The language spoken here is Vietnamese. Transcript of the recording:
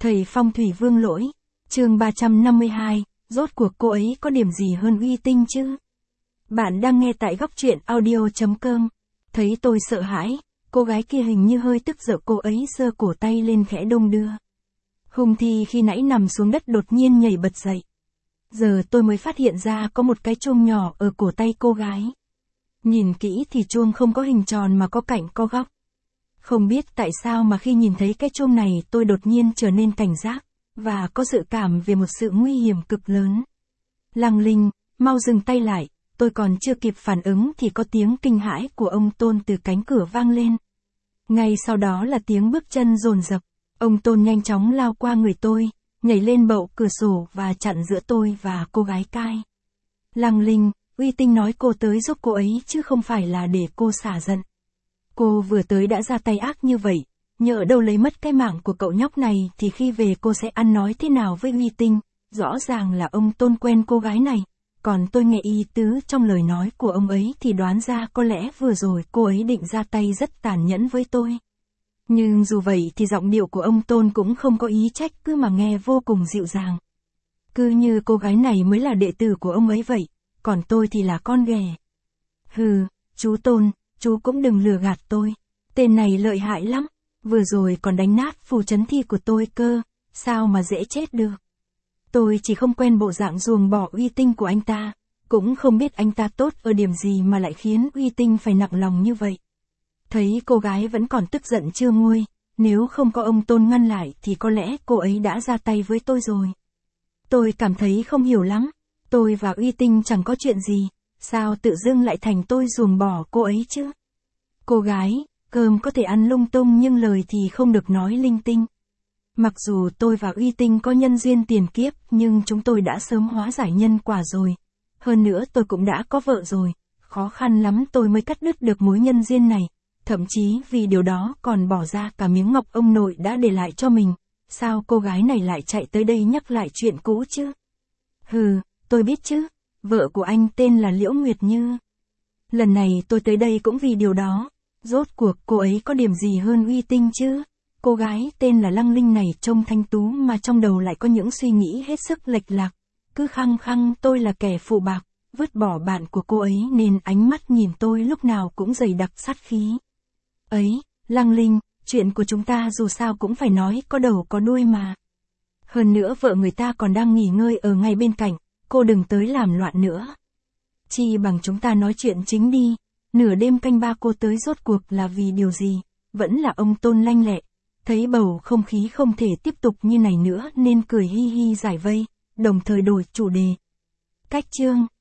Thầy phong thủy Vương Lỗi, chương 352, rốt cuộc cô ấy có điểm gì hơn Uy Tinh chứ? Bạn đang nghe tại góc truyện audio.com. Thấy tôi sợ hãi, cô gái kia hình như hơi tức giận, cô ấy giơ cổ tay lên khẽ đung đưa. Hùng Thi khi nãy nằm xuống đất đột nhiên nhảy bật dậy. Giờ tôi mới phát hiện ra có một cái chuông nhỏ ở cổ tay cô gái. Nhìn kỹ thì chuông không có hình tròn mà có cạnh có góc. Không biết tại sao mà khi nhìn thấy cái chuông này tôi đột nhiên trở nên cảnh giác, và có dự cảm về một sự nguy hiểm cực lớn. Lăng Linh, mau dừng tay lại, tôi còn chưa kịp phản ứng thì có tiếng kinh hãi của ông Tôn từ cánh cửa vang lên. Ngay sau đó là tiếng bước chân dồn dập, ông Tôn nhanh chóng lao qua người tôi, nhảy lên bậu cửa sổ và chặn giữa tôi và cô gái cai. Lăng Linh, Uy Tinh nói cô tới giúp cô ấy chứ không phải là để cô xả giận. Cô vừa tới đã ra tay ác như vậy, nhỡ đâu lấy mất cái mạng của cậu nhóc này thì khi về cô sẽ ăn nói thế nào với Uy Tinh? Rõ ràng là ông Tôn quen cô gái này, còn tôi nghe ý tứ trong lời nói của ông ấy thì đoán ra có lẽ vừa rồi cô ấy định ra tay rất tàn nhẫn với tôi. Nhưng dù vậy thì giọng điệu của ông Tôn cũng không có ý trách cứ mà nghe vô cùng dịu dàng. Cứ như cô gái này mới là đệ tử của ông ấy vậy, còn tôi thì là con ghẻ. Hừ, chú Tôn, chú cũng đừng lừa gạt tôi. Tên này lợi hại lắm, vừa rồi còn đánh nát phù trấn thi của tôi cơ, sao mà dễ chết được. Tôi chỉ không quen bộ dạng ruồng bỏ Uy Tinh của anh ta, cũng không biết anh ta tốt ở điểm gì mà lại khiến Uy Tinh phải nặng lòng như vậy. Thấy cô gái vẫn còn tức giận chưa nguôi, nếu không có ông Tôn ngăn lại thì có lẽ cô ấy đã ra tay với tôi rồi. Tôi cảm thấy không hiểu lắm, tôi và Uy Tinh chẳng có chuyện gì, sao tự dưng lại thành tôi ruồng bỏ cô ấy chứ? Cô gái, cơm có thể ăn lung tung nhưng lời thì không được nói linh tinh. Mặc dù tôi và Uy Tinh có nhân duyên tiền kiếp nhưng chúng tôi đã sớm hóa giải nhân quả rồi. Hơn nữa tôi cũng đã có vợ rồi, khó khăn lắm tôi mới cắt đứt được mối nhân duyên này. Thậm chí vì điều đó còn bỏ ra cả miếng ngọc ông nội đã để lại cho mình. Sao cô gái này lại chạy tới đây nhắc lại chuyện cũ chứ? Hừ, tôi biết chứ, vợ của anh tên là Liễu Nguyệt Như. Lần này tôi tới đây cũng vì điều đó. Rốt cuộc cô ấy có điểm gì hơn Uy Tinh chứ? Cô gái tên là Lăng Linh này trông thanh tú mà trong đầu lại có những suy nghĩ hết sức lệch lạc. Cứ khăng khăng tôi là kẻ phụ bạc, vứt bỏ bạn của cô ấy nên ánh mắt nhìn tôi lúc nào cũng dày đặc sát khí. Ấy, Lăng Linh, chuyện của chúng ta dù sao cũng phải nói có đầu có đuôi mà. Hơn nữa vợ người ta còn đang nghỉ ngơi ở ngay bên cạnh, cô đừng tới làm loạn nữa. Chi bằng chúng ta nói chuyện chính đi, nửa đêm canh ba cô tới rốt cuộc là vì điều gì? Vẫn là ông Tôn lanh lẹ, thấy bầu không khí không thể tiếp tục như này nữa nên cười hi hi giải vây, đồng thời đổi chủ đề. Cách chương